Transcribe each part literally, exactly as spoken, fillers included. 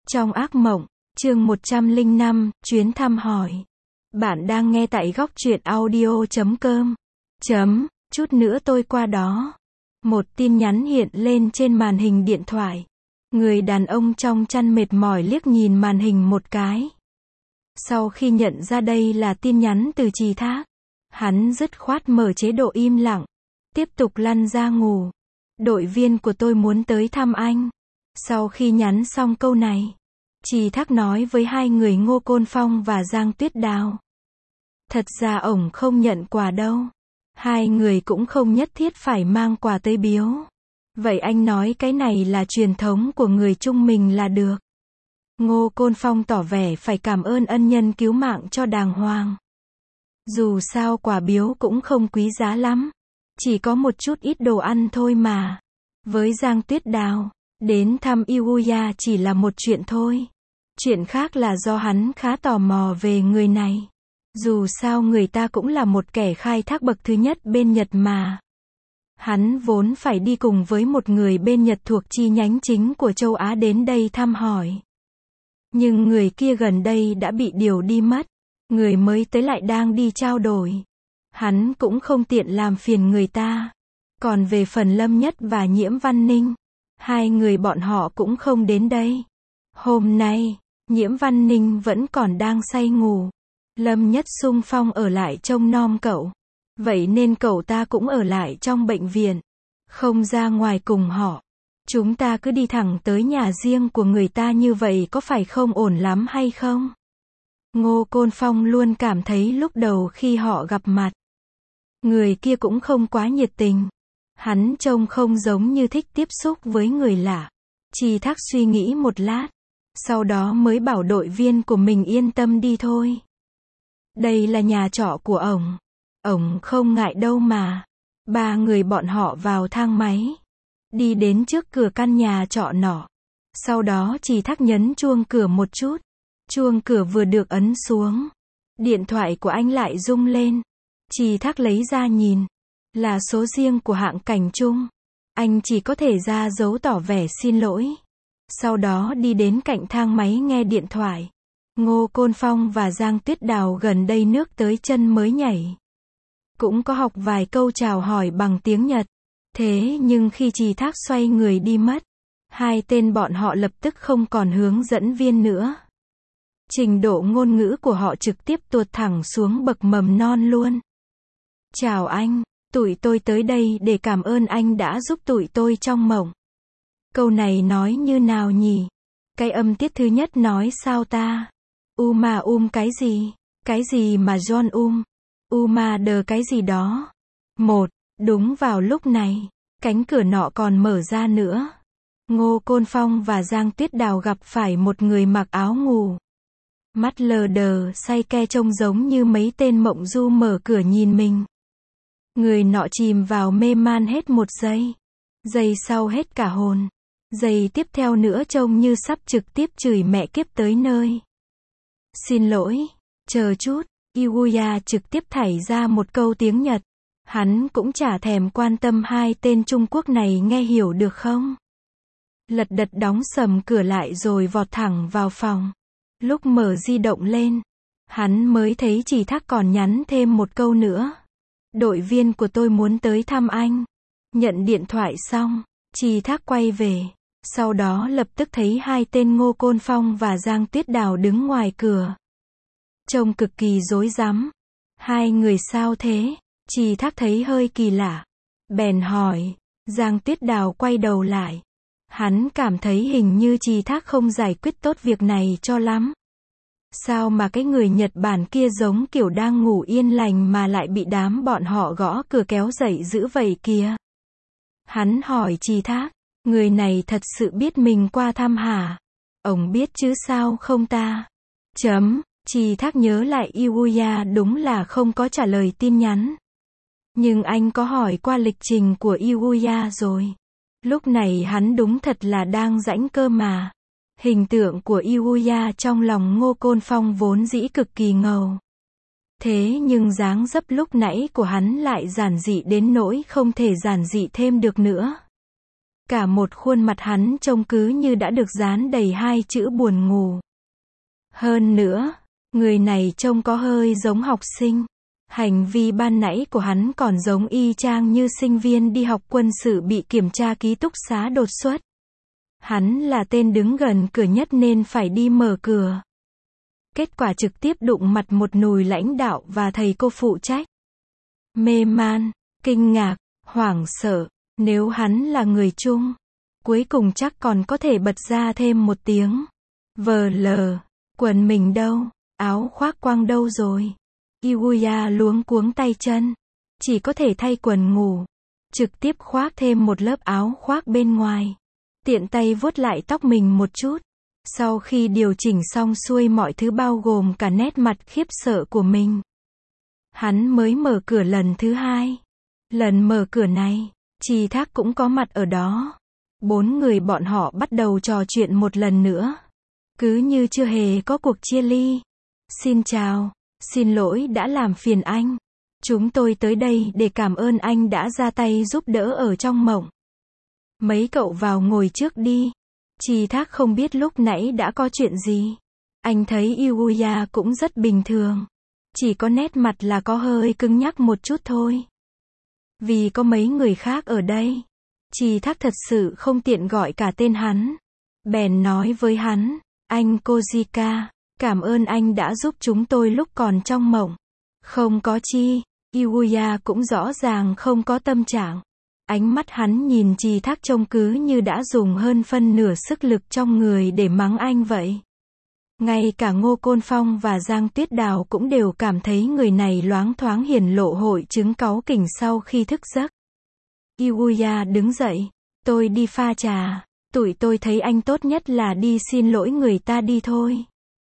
Trong ác mộng, chương một trăm lẻ năm, chuyến thăm hỏi. Bạn đang nghe tại góc truyện audio chấm com. Chấm, chút nữa tôi qua đó. Một tin nhắn hiện lên trên màn hình điện thoại. Người đàn ông trong chăn mệt mỏi liếc nhìn màn hình một cái. Sau khi nhận ra đây là tin nhắn từ Trì Thác, hắn dứt khoát mở chế độ im lặng, tiếp tục lăn ra ngủ. Đội viên của tôi muốn tới thăm anh. Sau khi nhắn xong câu này, Trì Thác nói với hai người Ngô Côn Phong và Giang Tuyết Đào. Thật ra ổng không nhận quà đâu. Hai người cũng không nhất thiết phải mang quà tới biếu. Vậy anh nói cái này là truyền thống của người Trung mình là được. Ngô Côn Phong tỏ vẻ phải cảm ơn ân nhân cứu mạng cho đàng hoàng. Dù sao quà biếu cũng không quý giá lắm. Chỉ có một chút ít đồ ăn thôi mà. Với Giang Tuyết Đào, đến thăm Yuya chỉ là một chuyện thôi. Chuyện khác là do hắn khá tò mò về người này. Dù sao người ta cũng là một kẻ khai thác bậc thứ nhất bên Nhật mà. Hắn vốn phải đi cùng với một người bên Nhật thuộc chi nhánh chính của châu Á đến đây thăm hỏi. Nhưng người kia gần đây đã bị điều đi mất. Người mới tới lại đang đi trao đổi. Hắn cũng không tiện làm phiền người ta. Còn về phần Lâm Nhất và Nhiễm Văn Ninh, hai người bọn họ cũng không đến đây. Hôm nay, Nhiễm Văn Ninh vẫn còn đang say ngủ. Lâm Nhất xung phong ở lại trông nom cậu. Vậy nên cậu ta cũng ở lại trong bệnh viện. Không ra ngoài cùng họ. Chúng ta cứ đi thẳng tới nhà riêng của người ta như vậy có phải không ổn lắm hay không? Ngô Côn Phong luôn cảm thấy lúc đầu khi họ gặp mặt, người kia cũng không quá nhiệt tình. Hắn trông không giống như thích tiếp xúc với người lạ. Trì Thác suy nghĩ một lát, sau đó mới bảo đội viên của mình yên tâm đi thôi. Đây là nhà trọ của ổng. Ổng không ngại đâu mà. Ba người bọn họ vào thang máy, đi đến trước cửa căn nhà trọ nọ. Sau đó Trì Thác nhấn chuông cửa một chút. Chuông cửa vừa được ấn xuống, điện thoại của anh lại rung lên. Trì Thác lấy ra nhìn, là số riêng của Hạng Cảnh Trung. Anh chỉ có thể ra dấu tỏ vẻ xin lỗi. Sau đó đi đến cạnh thang máy nghe điện thoại. Ngô Côn Phong và Giang Tuyết Đào gần đây nước tới chân mới nhảy. Cũng có học vài câu chào hỏi bằng tiếng Nhật. Thế nhưng khi Trì Thác xoay người đi mất, hai tên bọn họ lập tức không còn hướng dẫn viên nữa. Trình độ ngôn ngữ của họ trực tiếp tuột thẳng xuống bậc mầm non luôn. Chào anh, tụi tôi tới đây để cảm ơn anh đã giúp tụi tôi trong mộng. Câu này nói như nào nhỉ? Cái âm tiết thứ nhất nói sao ta? Uma um cái gì? Cái gì mà John um? Uma đờ cái gì đó? Một, đúng vào lúc này, cánh cửa nọ còn mở ra nữa. Ngô Côn Phong và Giang Tuyết Đào gặp phải một người mặc áo ngủ. Mắt lờ đờ, say ke trông giống như mấy tên mộng du mở cửa nhìn mình. Người nọ chìm vào mê man hết một giây. Giây sau hết cả hồn. Giây tiếp theo nữa trông như sắp trực tiếp chửi mẹ kiếp tới nơi. Xin lỗi, chờ chút, Yuya trực tiếp thảy ra một câu tiếng Nhật. Hắn cũng chả thèm quan tâm hai tên Trung Quốc này nghe hiểu được không. Lật đật đóng sầm cửa lại rồi vọt thẳng vào phòng. Lúc mở di động lên, hắn mới thấy Trì Thác còn nhắn thêm một câu nữa. Đội viên của tôi muốn tới thăm anh. Nhận điện thoại xong, Trì Thác quay về. Sau đó lập tức thấy hai tên Ngô Côn Phong và Giang Tuyết Đào đứng ngoài cửa. Trông cực kỳ rối rắm. Hai người sao thế? Trì Thác thấy hơi kỳ lạ. Bèn hỏi. Giang Tuyết Đào quay đầu lại. Hắn cảm thấy hình như Trì Thác không giải quyết tốt việc này cho lắm. Sao mà cái người Nhật Bản kia giống kiểu đang ngủ yên lành mà lại bị đám bọn họ gõ cửa kéo dậy dữ vậy kìa? Hắn hỏi Trì Thác, người này thật sự biết mình qua thăm hả? Ông biết chứ sao không ta? Chấm, Trì Thác nhớ lại Yuya đúng là không có trả lời tin nhắn. Nhưng anh có hỏi qua lịch trình của Yuya rồi. Lúc này hắn đúng thật là đang rãnh cơ mà. Hình tượng của Yuya trong lòng Ngô Côn Phong vốn dĩ cực kỳ ngầu. Thế nhưng dáng dấp lúc nãy của hắn lại giản dị đến nỗi không thể giản dị thêm được nữa. Cả một khuôn mặt hắn trông cứ như đã được dán đầy hai chữ buồn ngủ. Hơn nữa, người này trông có hơi giống học sinh. Hành vi ban nãy của hắn còn giống y chang như sinh viên đi học quân sự bị kiểm tra ký túc xá đột xuất. Hắn là tên đứng gần cửa nhất nên phải đi mở cửa. Kết quả trực tiếp đụng mặt một nùi lãnh đạo và thầy cô phụ trách. Mê man, kinh ngạc, hoảng sợ, nếu hắn là người Trung, cuối cùng chắc còn có thể bật ra thêm một tiếng. Vờ lờ, quần mình đâu, áo khoác quăng đâu rồi. Yuya luống cuống tay chân, chỉ có thể thay quần ngủ, trực tiếp khoác thêm một lớp áo khoác bên ngoài. Tiện tay vuốt lại tóc mình một chút. Sau khi điều chỉnh xong xuôi mọi thứ bao gồm cả nét mặt khiếp sợ của mình, hắn mới mở cửa lần thứ hai. Lần mở cửa này, Trì Thác cũng có mặt ở đó. Bốn người bọn họ bắt đầu trò chuyện một lần nữa. Cứ như chưa hề có cuộc chia ly. Xin chào, xin lỗi đã làm phiền anh. Chúng tôi tới đây để cảm ơn anh đã ra tay giúp đỡ ở trong mộng. Mấy cậu vào ngồi trước đi. Trì Thác không biết lúc nãy đã có chuyện gì. Anh thấy Yuya cũng rất bình thường. Chỉ có nét mặt là có hơi cứng nhắc một chút thôi. Vì có mấy người khác ở đây, Trì Thác thật sự không tiện gọi cả tên hắn. Bèn nói với hắn, anh Kojika, cảm ơn anh đã giúp chúng tôi lúc còn trong mộng. Không có chi, Yuya cũng rõ ràng không có tâm trạng. Ánh mắt hắn nhìn Trì Thác trông cứ như đã dùng hơn phân nửa sức lực trong người để mắng anh vậy. Ngay cả Ngô Côn Phong và Giang Tuyết Đào cũng đều cảm thấy người này loáng thoáng hiển lộ hội chứng cáu kỉnh sau khi thức giấc. Yuya đứng dậy, tôi đi pha trà, tụi tôi thấy anh tốt nhất là đi xin lỗi người ta đi thôi.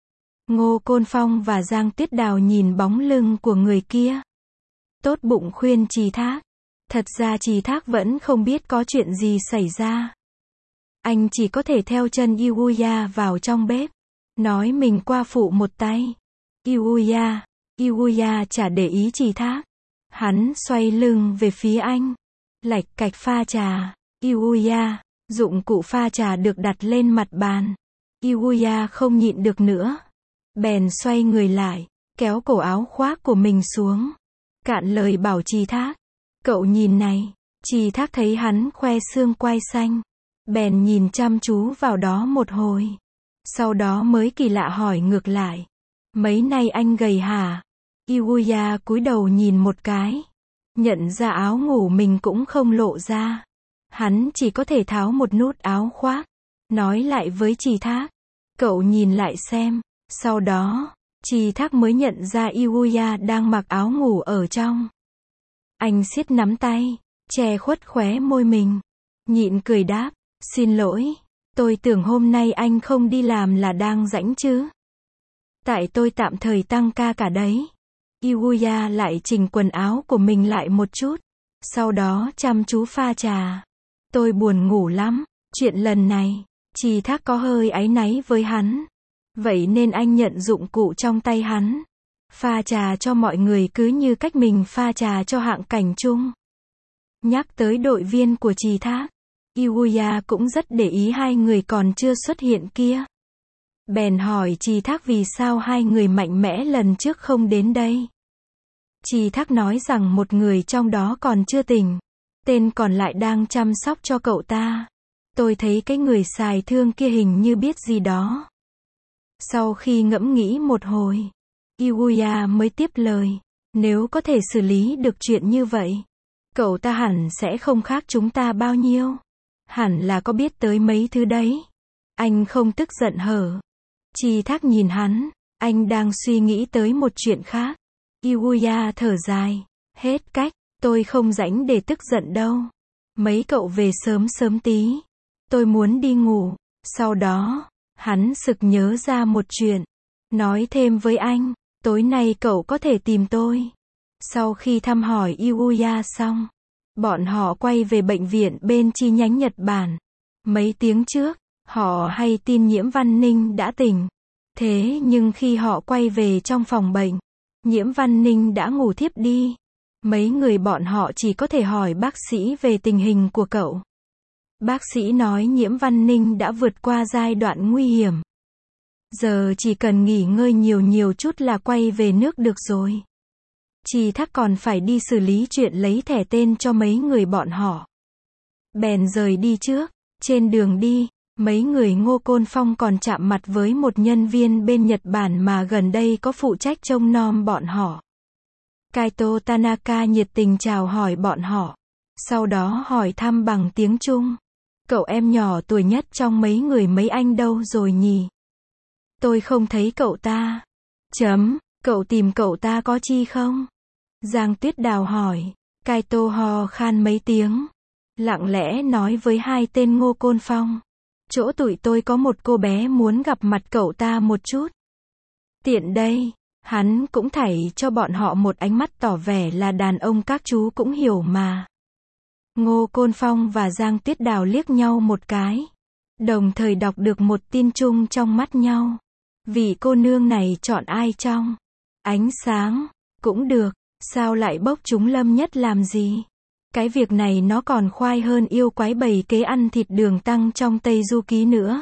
Ngô Côn Phong và Giang Tuyết Đào nhìn bóng lưng của người kia. Tốt bụng khuyên Trì Thác. Thật ra Trì Thác vẫn không biết có chuyện gì xảy ra. Anh chỉ có thể theo chân Yuya vào trong bếp, nói mình qua phụ một tay. Yuya, Yuya chả để ý Trì Thác. Hắn xoay lưng về phía anh, lạch cạch pha trà. Yuya, dụng cụ pha trà được đặt lên mặt bàn. Yuya không nhịn được nữa, bèn xoay người lại, kéo cổ áo khoác của mình xuống. Cạn lời bảo Trì Thác, cậu nhìn này. Trì Thác thấy hắn khoe xương quai xanh, bèn nhìn chăm chú vào đó một hồi. Sau đó mới kỳ lạ hỏi ngược lại, mấy nay anh gầy hả? Yuya cúi đầu nhìn một cái, nhận ra áo ngủ mình cũng không lộ ra. Hắn chỉ có thể tháo một nút áo khoác, nói lại với Trì Thác, cậu nhìn lại xem. Sau đó, Trì Thác mới nhận ra Yuya đang mặc áo ngủ ở trong. Anh siết nắm tay, che khuất khóe môi mình, nhịn cười đáp, xin lỗi, tôi tưởng hôm nay anh không đi làm là đang rảnh chứ. Tại tôi tạm thời tăng ca cả đấy. Yuya lại chỉnh quần áo của mình lại một chút, sau đó chăm chú pha trà. Tôi buồn ngủ lắm, chuyện lần này, Trì Thác có hơi áy náy với hắn. Vậy nên anh nhận dụng cụ trong tay hắn, pha trà cho mọi người cứ như cách mình pha trà cho hạng cảnh chung. Nhắc tới đội viên của Trì Thác, Yuya cũng rất để ý hai người còn chưa xuất hiện kia. Bèn hỏi Trì Thác vì sao hai người mạnh mẽ lần trước không đến đây. Trì Thác nói rằng một người trong đó còn chưa tỉnh, tên còn lại đang chăm sóc cho cậu ta. Tôi thấy cái người xài thương kia hình như biết gì đó. Sau khi ngẫm nghĩ một hồi, Yuya mới tiếp lời, nếu có thể xử lý được chuyện như vậy, cậu ta hẳn sẽ không khác chúng ta bao nhiêu. Hẳn là có biết tới mấy thứ đấy. Anh không tức giận hở. Trì Thác nhìn hắn, anh đang suy nghĩ tới một chuyện khác. Yuya thở dài, hết cách, tôi không rảnh để tức giận đâu. Mấy cậu về sớm sớm tí, tôi muốn đi ngủ. Sau đó, hắn sực nhớ ra một chuyện, nói thêm với anh, tối nay cậu có thể tìm tôi. Sau khi thăm hỏi Yuya xong, bọn họ quay về bệnh viện bên chi nhánh Nhật Bản. Mấy tiếng trước, họ hay tin Nhiễm Văn Ninh đã tỉnh. Thế nhưng khi họ quay về trong phòng bệnh, Nhiễm Văn Ninh đã ngủ thiếp đi. Mấy người bọn họ chỉ có thể hỏi bác sĩ về tình hình của cậu. Bác sĩ nói Nhiễm Văn Ninh đã vượt qua giai đoạn nguy hiểm. Giờ chỉ cần nghỉ ngơi nhiều nhiều chút là quay về nước được rồi. Chi Thác còn phải đi xử lý chuyện lấy thẻ tên cho mấy người bọn họ. Bèn rời đi trước. Trên đường đi, mấy người Ngô Côn Phong còn chạm mặt với một nhân viên bên Nhật Bản mà gần đây có phụ trách trông nom bọn họ. Kaito Tanaka nhiệt tình chào hỏi bọn họ. Sau đó hỏi thăm bằng tiếng Trung. Cậu em nhỏ tuổi nhất trong mấy người mấy anh đâu rồi nhỉ? Tôi không thấy cậu ta. Chấm, cậu tìm cậu ta có chi không? Giang Tuyết Đào hỏi. Kaito ho khan mấy tiếng. Lặng lẽ nói với hai tên Ngô Côn Phong. Chỗ tụi tôi có một cô bé muốn gặp mặt cậu ta một chút. Tiện đây, hắn cũng thảy cho bọn họ một ánh mắt tỏ vẻ là đàn ông các chú cũng hiểu mà. Ngô Côn Phong và Giang Tuyết Đào liếc nhau một cái. Đồng thời đọc được một tin chung trong mắt nhau. Vị cô nương này chọn ai trong ánh sáng, cũng được, sao lại bốc chúng Lâm Nhất làm gì? Cái việc này nó còn khoai hơn yêu quái bày kế ăn thịt đường tăng trong Tây Du Ký nữa.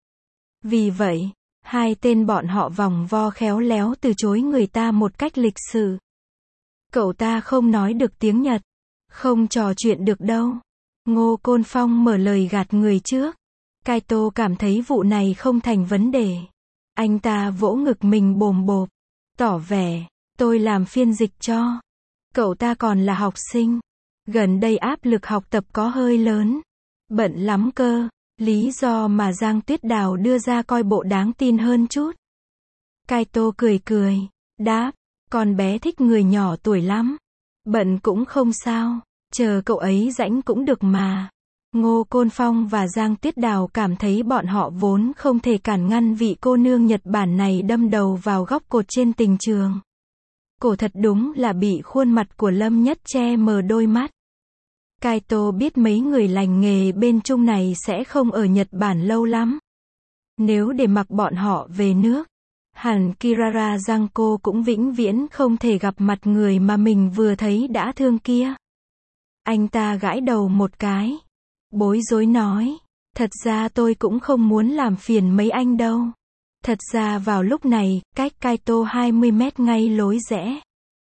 Vì vậy, hai tên bọn họ vòng vo khéo léo từ chối người ta một cách lịch sự. Cậu ta không nói được tiếng Nhật, không trò chuyện được đâu. Ngô Côn Phong mở lời gạt người trước. Kaito cảm thấy vụ này không thành vấn đề. Anh ta vỗ ngực mình bồm bộp, tỏ vẻ, tôi làm phiên dịch cho. Cậu ta còn là học sinh. Gần đây áp lực học tập có hơi lớn. Bận lắm cơ. Lý do mà Giang Tuyết Đào đưa ra coi bộ đáng tin hơn chút. Kaito cười cười, đáp, con bé thích người nhỏ tuổi lắm. Bận cũng không sao, chờ cậu ấy rảnh cũng được mà. Ngô Côn Phong và Giang Tuyết Đào cảm thấy bọn họ vốn không thể cản ngăn vị cô nương Nhật Bản này đâm đầu vào góc cột trên tình trường. Cổ thật đúng là bị khuôn mặt của Lâm Nhất che mờ đôi mắt. Kaito biết mấy người lành nghề bên Trung này sẽ không ở Nhật Bản lâu lắm. Nếu để mặc bọn họ về nước, hẳn Kirara Giangco cũng vĩnh viễn không thể gặp mặt người mà mình vừa thấy đã thương kia. Anh ta gãi đầu một cái. Bối rối nói, thật ra tôi cũng không muốn làm phiền mấy anh đâu. Thật ra vào lúc này, cách Kaito hai mươi mét ngay lối rẽ.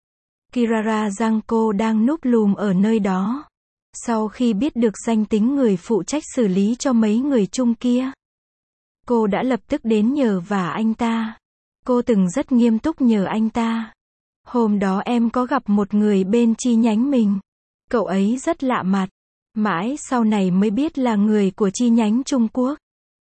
Kirara Giangco đang núp lùm ở nơi đó. Sau khi biết được danh tính người phụ trách xử lý cho mấy người Trung kia, cô đã lập tức đến nhờ vả anh ta. Cô từng rất nghiêm túc nhờ anh ta. Hôm đó em có gặp một người bên chi nhánh mình. Cậu ấy rất lạ mặt. Mãi sau này mới biết là người của chi nhánh Trung Quốc.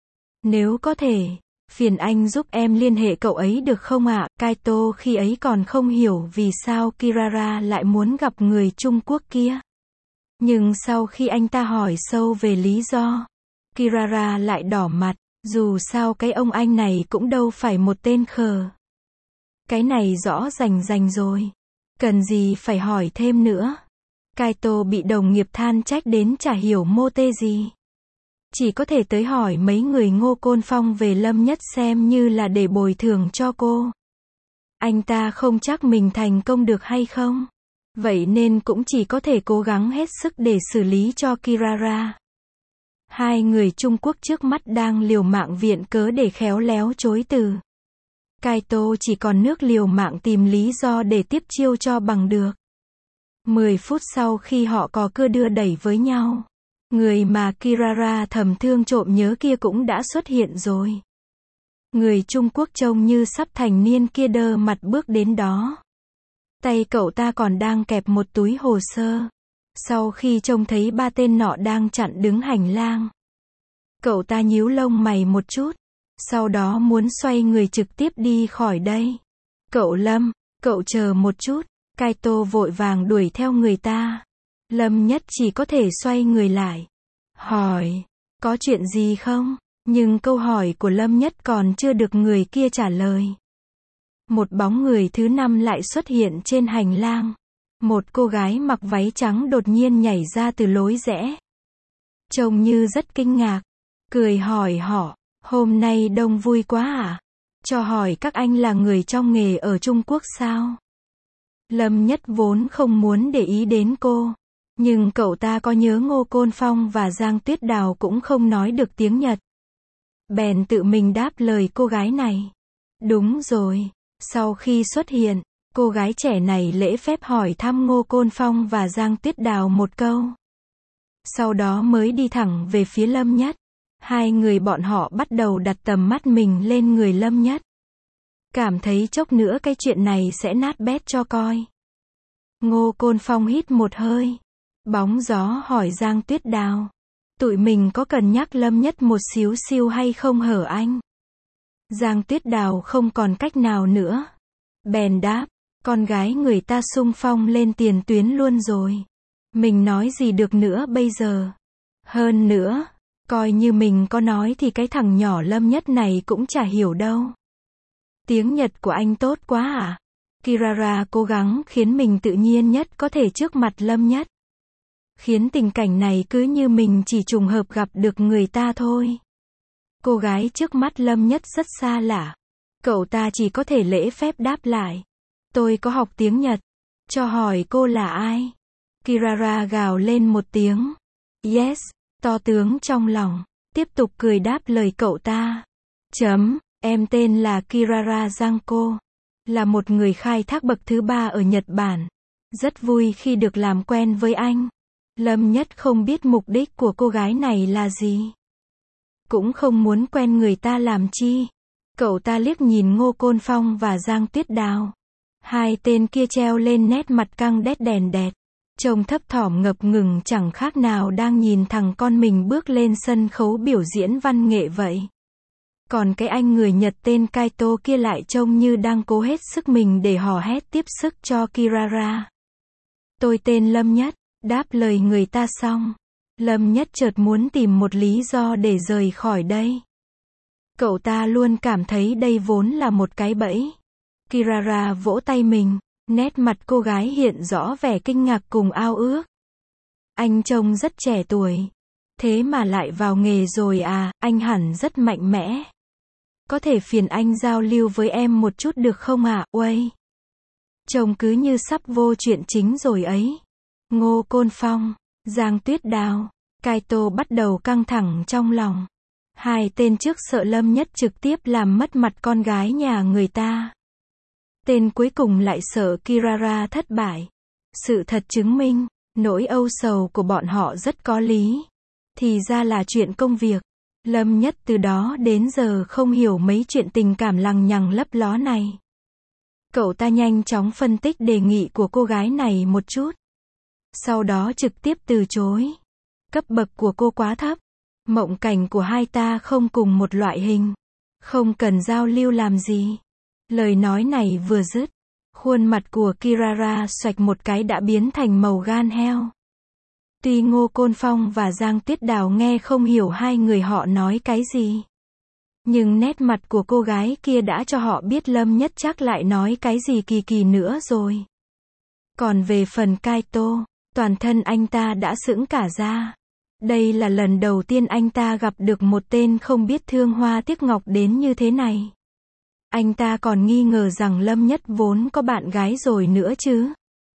Nếu có thể, phiền anh giúp em liên hệ cậu ấy được không ạ? Kaito khi ấy còn không hiểu vì sao Kirara lại muốn gặp người Trung Quốc kia. Nhưng sau khi anh ta hỏi sâu về lý do, Kirara lại đỏ mặt. Dù sao cái ông anh này cũng đâu phải một tên khờ. Cái này rõ rành rành rồi. Cần gì phải hỏi thêm nữa. Kaito bị đồng nghiệp than trách đến chả hiểu mô tê gì. Chỉ có thể tới hỏi mấy người Ngô Côn Phong về Lâm Nhất xem như là để bồi thường cho cô. Anh ta không chắc mình thành công được hay không. Vậy nên cũng chỉ có thể cố gắng hết sức để xử lý cho Kirara. Hai người Trung Quốc trước mắt đang liều mạng viện cớ để khéo léo chối từ. Kaito chỉ còn nước liều mạng tìm lý do để tiếp chiêu cho bằng được. Mười phút sau khi họ có cưa đưa đẩy với nhau, người mà Kirara thầm thương trộm nhớ kia cũng đã xuất hiện rồi. Người Trung Quốc trông như sắp thành niên kia đơ mặt bước đến đó. Tay cậu ta còn đang kẹp một túi hồ sơ. Sau khi trông thấy ba tên nọ đang chặn đứng hành lang, cậu ta nhíu lông mày một chút, sau đó muốn xoay người trực tiếp đi khỏi đây. Cậu Lâm, cậu chờ một chút. Kaito vội vàng đuổi theo người ta. Lâm Nhất chỉ có thể xoay người lại, hỏi, có chuyện gì không? Nhưng câu hỏi của Lâm Nhất còn chưa được người kia trả lời. Một bóng người thứ năm lại xuất hiện trên hành lang. Một cô gái mặc váy trắng đột nhiên nhảy ra từ lối rẽ. Trông như rất kinh ngạc. Cười hỏi họ, hôm nay đông vui quá à? Cho hỏi các anh là người trong nghề ở Trung Quốc sao? Lâm Nhất vốn không muốn để ý đến cô. Nhưng cậu ta có nhớ Ngô Côn Phong và Giang Tuyết Đào cũng không nói được tiếng Nhật. Bèn tự mình đáp lời cô gái này. Đúng rồi. Sau khi xuất hiện, cô gái trẻ này lễ phép hỏi thăm Ngô Côn Phong và Giang Tuyết Đào một câu. Sau đó mới đi thẳng về phía Lâm Nhất. Hai người bọn họ bắt đầu đặt tầm mắt mình lên người Lâm Nhất. Cảm thấy chốc nữa cái chuyện này sẽ nát bét cho coi. Ngô Côn Phong hít một hơi. Bóng gió hỏi Giang Tuyết Đào. Tụi mình có cần nhắc Lâm Nhất một xíu xiu hay không hở anh? Giang Tuyết Đào không còn cách nào nữa. Bèn đáp, con gái người ta xung phong lên tiền tuyến luôn rồi. Mình nói gì được nữa bây giờ? Hơn nữa, coi như mình có nói thì cái thằng nhỏ Lâm Nhất này cũng chả hiểu đâu. Tiếng Nhật của anh tốt quá à? Kirara cố gắng khiến mình tự nhiên nhất có thể trước mặt Lâm Nhất. Khiến tình cảnh này cứ như mình chỉ trùng hợp gặp được người ta thôi. Cô gái trước mắt Lâm Nhất rất xa lạ. Cậu ta chỉ có thể lễ phép đáp lại. Tôi có học tiếng Nhật. Cho hỏi cô là ai? Kirara gào lên một tiếng. Yes, to tướng trong lòng. Tiếp tục cười đáp lời cậu ta. Chấm, em tên là Kirara Giangco. Là một người khai thác bậc thứ ba ở Nhật Bản. Rất vui khi được làm quen với anh. Lâm Nhất không biết mục đích của cô gái này là gì. Cũng không muốn quen người ta làm chi. Cậu ta liếc nhìn Ngô Côn Phong và Giang Tuyết Đào. Hai tên kia treo lên nét mặt căng đét đèn đẹt. Trông thấp thỏm ngập ngừng chẳng khác nào đang nhìn thằng con mình bước lên sân khấu biểu diễn văn nghệ vậy. Còn cái anh người Nhật tên Kaito kia lại trông như đang cố hết sức mình để hò hét tiếp sức cho Kirara. Tôi tên Lâm Nhất. Đáp lời người ta xong. Lâm Nhất chợt muốn tìm một lý do để rời khỏi đây. Cậu ta luôn cảm thấy đây vốn là một cái bẫy. Kirara vỗ tay mình. Nét mặt cô gái hiện rõ vẻ kinh ngạc cùng ao ước. Anh trông rất trẻ tuổi. Thế mà lại vào nghề rồi à, anh hẳn rất mạnh mẽ. Có thể phiền anh giao lưu với em một chút được không ạ? À? Uây! Trông cứ như sắp vô chuyện chính rồi ấy. Ngô Côn Phong, Giang Tuyết Đào, Kaito bắt đầu căng thẳng trong lòng. Hai tên trước sợ Lâm Nhất trực tiếp làm mất mặt con gái nhà người ta. Tên cuối cùng lại sợ Kirara thất bại. Sự thật chứng minh, nỗi âu sầu của bọn họ rất có lý. Thì ra là chuyện công việc. Lâm Nhất từ đó đến giờ không hiểu mấy chuyện tình cảm lằng nhằng lấp ló này. Cậu ta nhanh chóng phân tích đề nghị của cô gái này một chút. Sau đó trực tiếp từ chối. Cấp bậc của cô quá thấp. Mộng cảnh của hai ta không cùng một loại hình. Không cần giao lưu làm gì. Lời nói này vừa dứt. Khuôn mặt của Kirara xoạch một cái đã biến thành màu gan heo. Tuy Ngô Côn Phong và Giang Tuyết Đào nghe không hiểu hai người họ nói cái gì. Nhưng nét mặt của cô gái kia đã cho họ biết Lâm Nhất chắc lại nói cái gì kỳ kỳ nữa rồi. Còn về phần Kaito, toàn thân anh ta đã sững cả ra. Đây là lần đầu tiên anh ta gặp được một tên không biết thương hoa tiếc ngọc đến như thế này. Anh ta còn nghi ngờ rằng Lâm Nhất vốn có bạn gái rồi nữa chứ.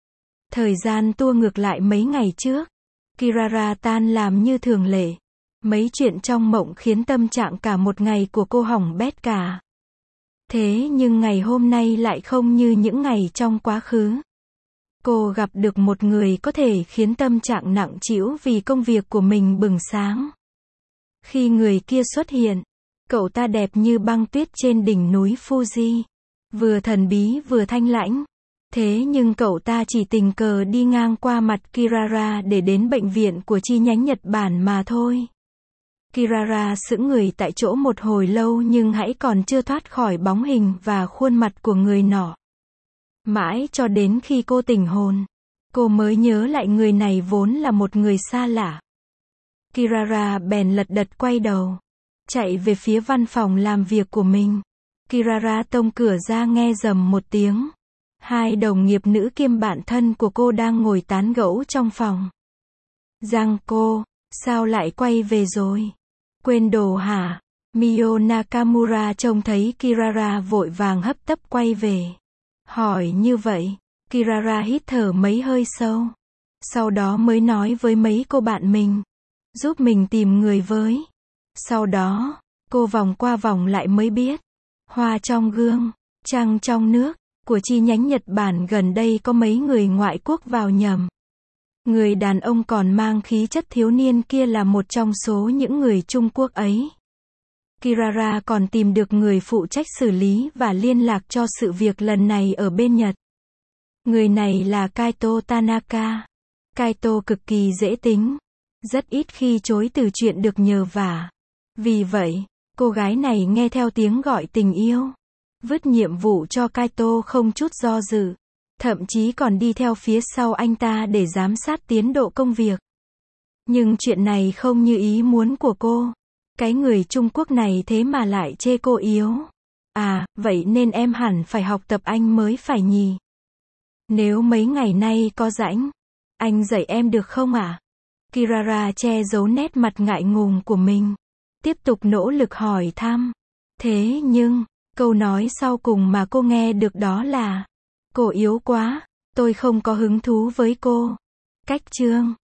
Thời gian tua ngược lại mấy ngày trước. Kirara tan làm như thường lệ. Mấy chuyện trong mộng khiến tâm trạng cả một ngày của cô hỏng bét cả. Thế nhưng ngày hôm nay lại không như những ngày trong quá khứ. Cô gặp được một người có thể khiến tâm trạng nặng trĩu vì công việc của mình bừng sáng. Khi người kia xuất hiện, cậu ta đẹp như băng tuyết trên đỉnh núi Fuji. Vừa thần bí vừa thanh lãnh. Thế nhưng cậu ta chỉ tình cờ đi ngang qua mặt Kirara để đến bệnh viện của chi nhánh Nhật Bản mà thôi. Kirara sững người tại chỗ một hồi lâu nhưng hãy còn chưa thoát khỏi bóng hình và khuôn mặt của người nọ. Mãi cho đến khi cô tỉnh hồn, cô mới nhớ lại người này vốn là một người xa lạ. Kirara bèn lật đật quay đầu, chạy về phía văn phòng làm việc của mình. Kirara tông cửa ra nghe rầm một tiếng. Hai đồng nghiệp nữ kiêm bạn thân của cô đang ngồi tán gẫu trong phòng. Giangco, sao lại quay về rồi? Quên đồ hả? Mio Nakamura trông thấy Kirara vội vàng hấp tấp quay về. Hỏi như vậy, Kirara hít thở mấy hơi sâu. Sau đó mới nói với mấy cô bạn mình, giúp mình tìm người với. Sau đó, cô vòng qua vòng lại mới biết, hoa trong gương, trăng trong nước, của chi nhánh Nhật Bản gần đây có mấy người ngoại quốc vào nhầm. Người đàn ông còn mang khí chất thiếu niên kia là một trong số những người Trung Quốc ấy. Kirara còn tìm được người phụ trách xử lý và liên lạc cho sự việc lần này ở bên Nhật. Người này là Kaito Tanaka. Kaito cực kỳ dễ tính, rất ít khi chối từ chuyện được nhờ vả. Vì vậy, cô gái này nghe theo tiếng gọi tình yêu, vứt nhiệm vụ cho Kaito không chút do dự, thậm chí còn đi theo phía sau anh ta để giám sát tiến độ công việc. Nhưng chuyện này không như ý muốn của cô. Cái người Trung Quốc này thế mà lại chê cô yếu. À, vậy nên em hẳn phải học tập anh mới phải nhỉ? Nếu mấy ngày nay có rảnh, anh dạy em được không ạ? À? Kirara che giấu nét mặt ngại ngùng của mình, tiếp tục nỗ lực hỏi thăm. Thế nhưng, câu nói sau cùng mà cô nghe được đó là, cô yếu quá, tôi không có hứng thú với cô. Cách chương